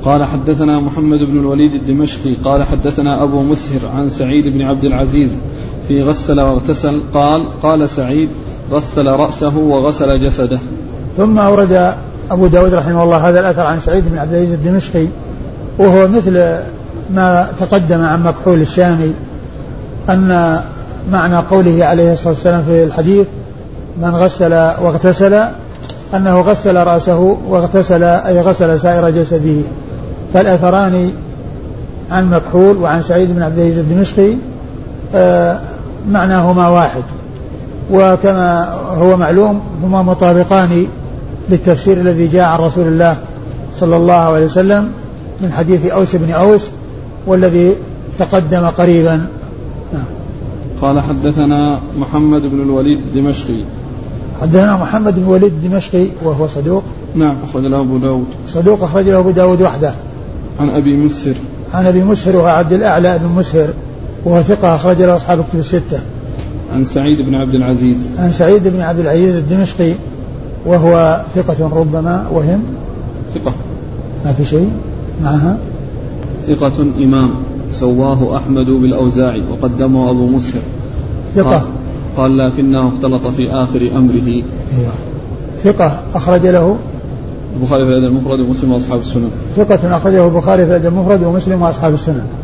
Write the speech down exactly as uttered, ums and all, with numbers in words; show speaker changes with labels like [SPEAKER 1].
[SPEAKER 1] قال حدثنا محمد بن الوليد الدمشقي قال حدثنا أبو مسهر عن سعيد بن عبد العزيز في غسل واغتسل قال قال سعيد غسل رأسه وغسل جسده.
[SPEAKER 2] ثم أورد أبو داود رحمه الله هذا الأثر عن سعيد بن عبد العزيز الدمشقي وهو مثل ما تقدم عن مكحول الشامي أن معنى قوله عليه الصلاة والسلام في الحديث من غسل واغتسل أنه غسل رأسه واغتسل أي غسل سائر جسده. فالأثران عن مكحول وعن سعيد بن عبد العزيز الدمشقي آه معناهما واحد، وكما هو معلوم هما مطابقان للتفسير الذي جاء عن رسول الله صلى الله عليه وسلم من حديث أوس بن أوس والذي تقدم قريبا.
[SPEAKER 1] قال حدثنا محمد بن الوليد الدمشقي
[SPEAKER 2] حدثنا محمد بن الوليد الدمشقي وهو صدوق
[SPEAKER 1] نعم أخرج له أبو داود
[SPEAKER 2] صدوق أخرج له أبو داود وحده.
[SPEAKER 1] عن أبي مسهر
[SPEAKER 2] عن أبي مسهر وهو عبد الأعلى بن مسهر وهو ثقة أخرج له أصحاب الكتب الستة.
[SPEAKER 1] عن سعيد بن عبد العزيز
[SPEAKER 2] عن سعيد بن عبد العزيز الدمشقي وهو ثقة ربما وهم
[SPEAKER 1] ثقة
[SPEAKER 2] ما في شيء معها
[SPEAKER 1] ثقة إمام سواه أحمد بالأوزاعي وقدمه أبو مسهر
[SPEAKER 2] ثقة
[SPEAKER 1] قال, قال لكنه اختلط في آخر أمره.
[SPEAKER 2] أيوة. ثقة أخرج له
[SPEAKER 1] البخاري في الأدب المفرد ومسلم وأصحاب السنن.
[SPEAKER 2] ثقة أخرجه البخاري في الأدب المفرد ومسلم وأصحاب السنن.